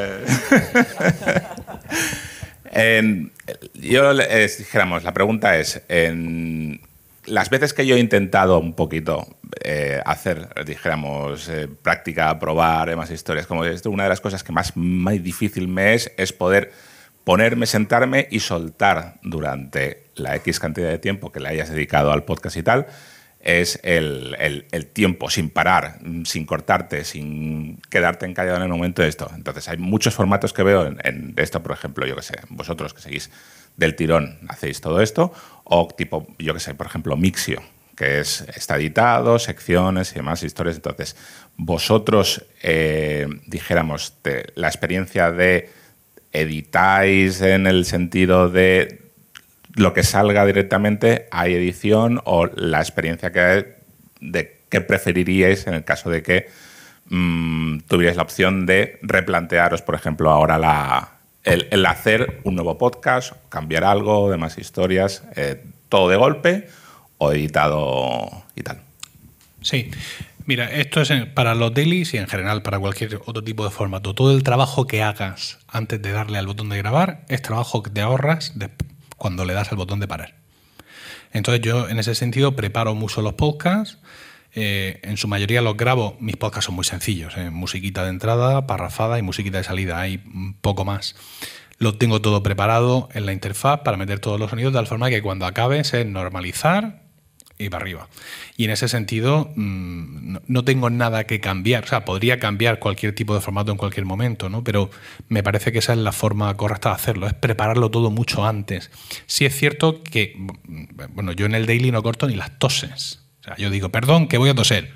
dijéramos, la pregunta es, las veces que yo he intentado un poquito hacer, dijéramos, práctica, probar, más historias, como esto, una de las cosas que más difícil me es poder ponerme, sentarme y soltar durante la X cantidad de tiempo que le hayas dedicado al podcast y tal, es el tiempo sin parar, sin cortarte, sin quedarte encallado en el momento de esto. Entonces hay muchos formatos que veo en esto, por ejemplo, yo que sé, vosotros que seguís del tirón hacéis todo esto, o tipo, yo que sé, por ejemplo, Mixio, que está editado, secciones y demás historias. Entonces, vosotros, dijéramos, la experiencia de editáis en el sentido de lo que salga directamente, ¿hay edición? O la experiencia que hay de qué preferiríais en el caso de que tuvierais la opción de replantearos, por ejemplo, ahora el hacer un nuevo podcast, cambiar algo, demás historias, todo de golpe o editado y tal. Sí. Mira, esto es para los dailies y en general para cualquier otro tipo de formato. Todo el trabajo que hagas antes de darle al botón de grabar es trabajo que te ahorras cuando le das al botón de parar. Entonces yo en ese sentido preparo mucho los podcasts. En su mayoría los grabo. Mis podcasts son muy sencillos. Musiquita de entrada, parrafada y musiquita de salida. Hay poco más. Lo tengo todo preparado en la interfaz para meter todos los sonidos de tal forma que cuando acabes es normalizar y para arriba. Y en ese sentido no tengo nada que cambiar. O sea, podría cambiar cualquier tipo de formato en cualquier momento, ¿no? Pero me parece que esa es la forma correcta de hacerlo, es prepararlo todo mucho antes. Sí es cierto que, bueno, yo en el daily no corto ni las toses. O sea, yo digo, perdón, que voy a toser.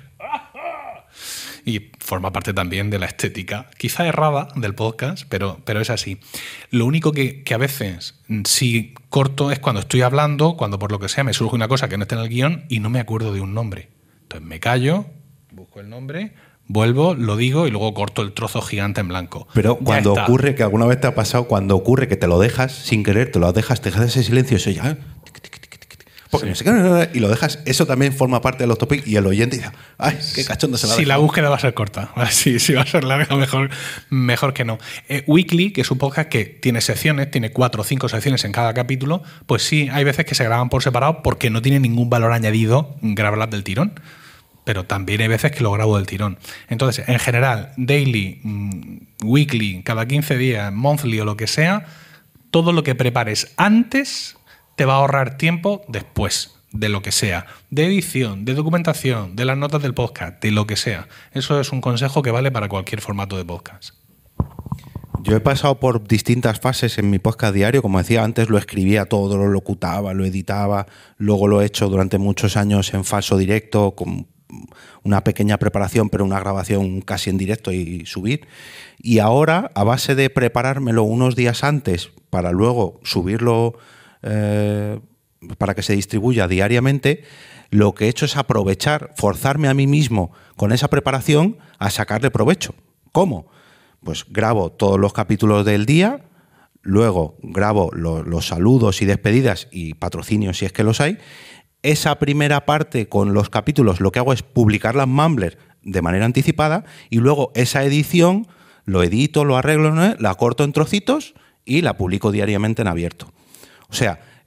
Y forma parte también de la estética, quizá errada del podcast, pero es así. Lo único que a veces sí corto es cuando estoy hablando, cuando por lo que sea me surge una cosa que no está en el guión y no me acuerdo de un nombre. Entonces me callo, busco el nombre, vuelvo, lo digo y luego corto el trozo gigante en blanco. Pero cuando ocurre, que alguna vez te ha pasado, cuando ocurre que te lo dejas sin querer, te dejas ese silencio, eso ya... Porque no sé qué, y lo dejas, eso también forma parte de los topics y el oyente dice, ay, qué cachondo se la Si la búsqueda va a ser corta, si va a ser larga, mejor que no. Weekly, que es un podcast que tiene secciones, tiene 4 o 5 secciones en cada capítulo, pues sí, hay veces que se graban por separado porque no tiene ningún valor añadido grabarlas del tirón. Pero también hay veces que lo grabo del tirón. Entonces, en general, daily, weekly, cada 15 días, monthly o lo que sea, todo lo que prepares antes te va a ahorrar tiempo después de lo que sea, de edición, de documentación, de las notas del podcast, de lo que sea. Eso es un consejo que vale para cualquier formato de podcast. Yo he pasado por distintas fases en mi podcast diario. Como decía antes, lo escribía todo, lo locutaba, lo editaba. Luego lo he hecho durante muchos años en falso directo, con una pequeña preparación, pero una grabación casi en directo y subir. Y ahora, a base de preparármelo unos días antes para luego subirlo para que se distribuya diariamente, lo que he hecho es aprovechar, forzarme a mí mismo con esa preparación a sacarle provecho. ¿Cómo? Pues grabo todos los capítulos del día, luego grabo los saludos y despedidas y patrocinios si es que los hay. Esa primera parte con los capítulos lo que hago es publicarla en Mumbler de manera anticipada y luego esa edición lo edito, lo arreglo, ¿no? La corto en trocitos y la publico diariamente en abierto. O sea,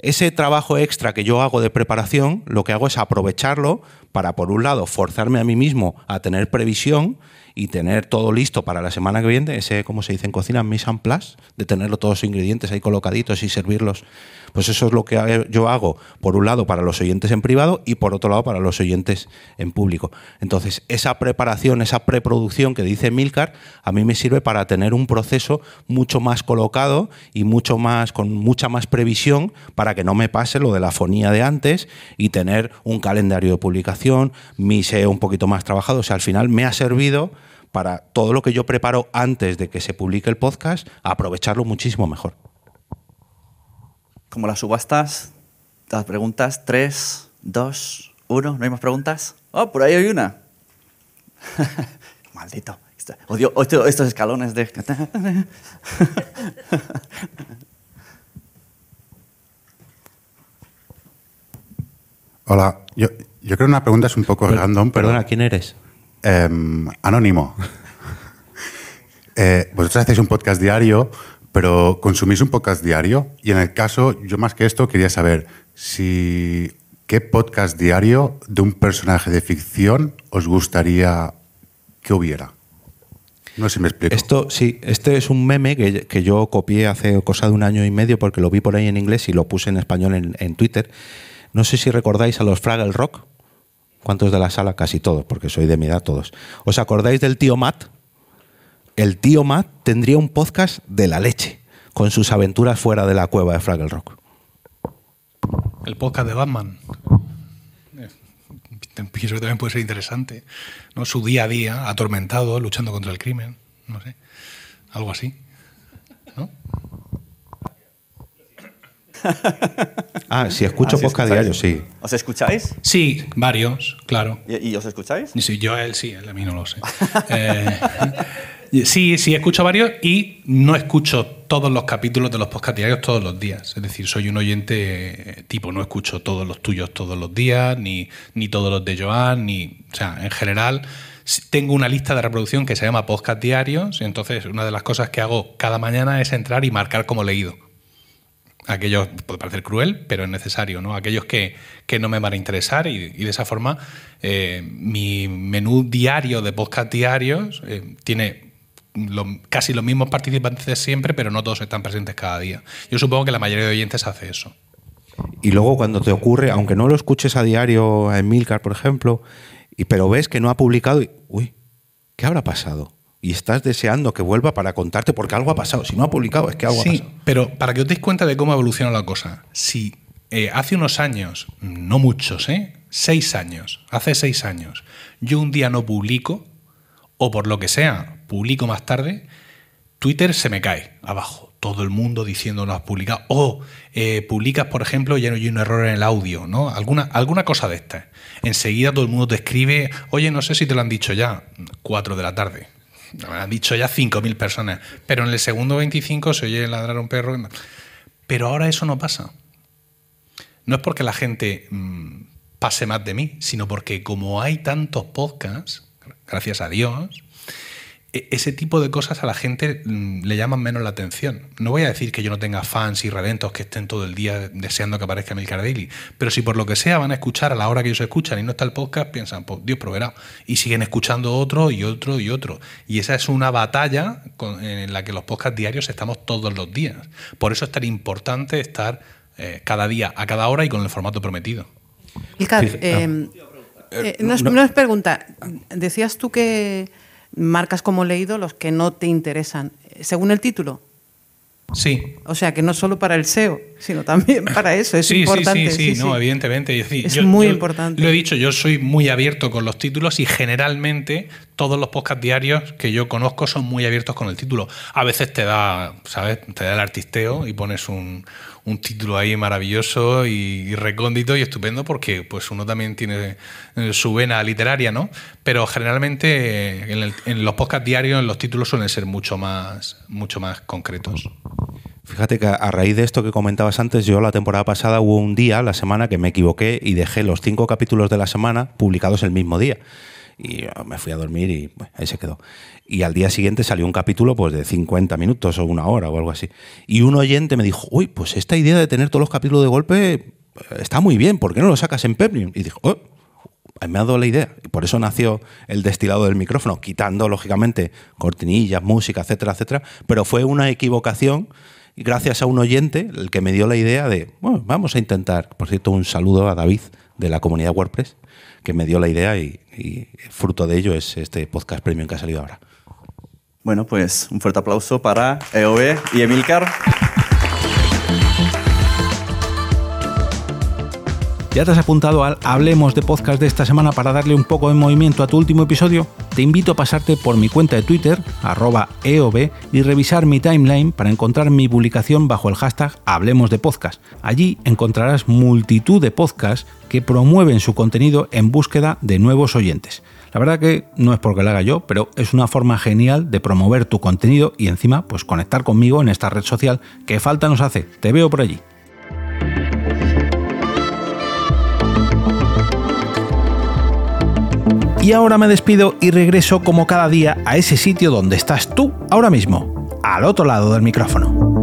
ese trabajo extra que yo hago de preparación, lo que hago es aprovecharlo para, por un lado, forzarme a mí mismo a tener previsión y tener todo listo para la semana que viene, ese, como se dice en cocina, mise en place, de tenerlo todos los ingredientes ahí colocaditos y servirlos. Pues eso es lo que yo hago, por un lado, para los oyentes en privado y por otro lado, para los oyentes en público. Entonces, esa preparación, esa preproducción que dice Emilcar, a mí me sirve para tener un proceso mucho más colocado y mucho más, con mucha más previsión, para que no me pase lo de la fonía de antes y tener un calendario de publicación, mi SEO un poquito más trabajado. O sea, al final me ha servido para todo lo que yo preparo antes de que se publique el podcast, aprovecharlo muchísimo mejor. Como las subastas, las preguntas, 3, 2, 1, ¿no hay más preguntas? Oh, por ahí hay una. Maldito. Odio estos escalones de... Hola, yo creo que una pregunta es un poco random. Perdona, ¿quién eres? Anónimo. Vosotros hacéis un podcast diario, pero ¿consumís un podcast diario? Y en el caso, yo más que esto quería saber qué podcast diario de un personaje de ficción os gustaría que hubiera. No sé si me explico. Este es un meme que yo copié hace cosa de 1 año y medio porque lo vi por ahí en inglés y lo puse en español en Twitter. No sé si recordáis a los Fraggle Rock. ¿Cuántos de la sala? Casi todos, porque soy de mi edad, todos. ¿Os acordáis del tío Matt? El tío Matt tendría un podcast de la leche, con sus aventuras fuera de la cueva de Fraggle Rock. El podcast de Batman. Pienso que también puede ser interesante, ¿no? Su día a día, atormentado, luchando contra el crimen, no sé, algo así, ¿no? Si escucho podcast diario, sí. ¿Os escucháis? Sí, varios, claro. ¿Y os escucháis? Sí, yo a él sí, él a mí no lo sé. Sí, escucho varios y no escucho todos los capítulos de los podcast diarios todos los días. Es decir, soy un oyente tipo, no escucho todos los tuyos todos los días, ni todos los de Joan, o sea, en general tengo una lista de reproducción que se llama podcast diarios, y entonces una de las cosas que hago cada mañana es entrar y marcar como leído. Aquellos, puede parecer cruel, pero es necesario, ¿no? Aquellos que no me van a interesar y de esa forma mi menú diario de podcast diarios tiene casi los mismos participantes de siempre, pero no todos están presentes cada día. Yo supongo que la mayoría de oyentes hace eso. Y luego cuando te ocurre, aunque no lo escuches a diario a Emilcar, por ejemplo, pero ves que no ha publicado y, uy, ¿qué habrá pasado? Y estás deseando que vuelva para contarte porque algo ha pasado. Si no ha publicado, es que algo ha pasado. Sí, pero para que os deis cuenta de cómo evoluciona la cosa, si hace unos años, no muchos, 6 años, hace 6 años, yo un día no publico, o por lo que sea, publico más tarde, Twitter se me cae abajo. Todo el mundo diciendo no has publicado. O publicas, por ejemplo, ya no hay un error en el audio, ¿no? Alguna cosa de estas. Enseguida todo el mundo te escribe, oye, no sé si te lo han dicho ya, 4 de la tarde. Me han dicho ya 5.000 personas. Pero en el segundo 25 se oye ladrar a un perro. Pero ahora eso no pasa. No es porque la gente pase más de mí, sino porque como hay tantos podcasts, gracias a Dios, ese tipo de cosas a la gente le llaman menos la atención. No voy a decir que yo no tenga fans y reventos que estén todo el día deseando que aparezca Emilcar Daily, pero si por lo que sea van a escuchar a la hora que ellos escuchan y no está el podcast, piensan, pues Dios proveerá. Y siguen escuchando otro y otro y otro. Y esa es una batalla en la que los podcasts diarios estamos todos los días. Por eso es tan importante estar cada día, a cada hora y con el formato prometido. Emilcar, no es pregunta. Decías tú que marcas como leído los que no te interesan, según el título. Sí. O sea, que no solo para el SEO, sino también para eso. Es importante. Sí, no, evidentemente. Es muy importante. Lo he dicho, yo soy muy abierto con los títulos y generalmente todos los podcasts diarios que yo conozco son muy abiertos con el título. A veces te da, ¿sabes? Te da el artisteo y pones un título ahí maravilloso y recóndito y estupendo porque pues uno también tiene su vena literaria, ¿no? Pero generalmente en los podcasts diarios los títulos suelen ser mucho más concretos. Fíjate que a raíz de esto que comentabas antes, yo la temporada pasada hubo un día, la semana, que me equivoqué y dejé los 5 capítulos de la semana publicados el mismo día. Y me fui a dormir y bueno, ahí se quedó. Y al día siguiente salió un capítulo pues de 50 minutos o 1 hora o algo así. Y un oyente me dijo, uy, pues esta idea de tener todos los capítulos de golpe está muy bien, ¿por qué no lo sacas en Premium? Y dijo, me ha dado la idea. Y por eso nació el destilado del micrófono, quitando, lógicamente, cortinillas, música, etcétera, etcétera. Pero fue una equivocación y gracias a un oyente el que me dio la idea de, bueno, vamos a intentar. Por cierto, un saludo a David de la comunidad WordPress, que me dio la idea y fruto de ello es este podcast premium que ha salido ahora. Bueno, pues un fuerte aplauso para EOB y Emilcar. ¿Ya te has apuntado al Hablemos de Podcast de esta semana para darle un poco de movimiento a tu último episodio? Te invito a pasarte por mi cuenta de Twitter, @EOB, y revisar mi timeline para encontrar mi publicación bajo el hashtag Hablemos de Podcast. Allí encontrarás multitud de podcasts que promueven su contenido en búsqueda de nuevos oyentes. La verdad que no es porque lo haga yo, pero es una forma genial de promover tu contenido y encima pues conectar conmigo en esta red social que falta nos hace. Te veo por allí. Y ahora me despido y regreso como cada día a ese sitio donde estás tú ahora mismo, al otro lado del micrófono.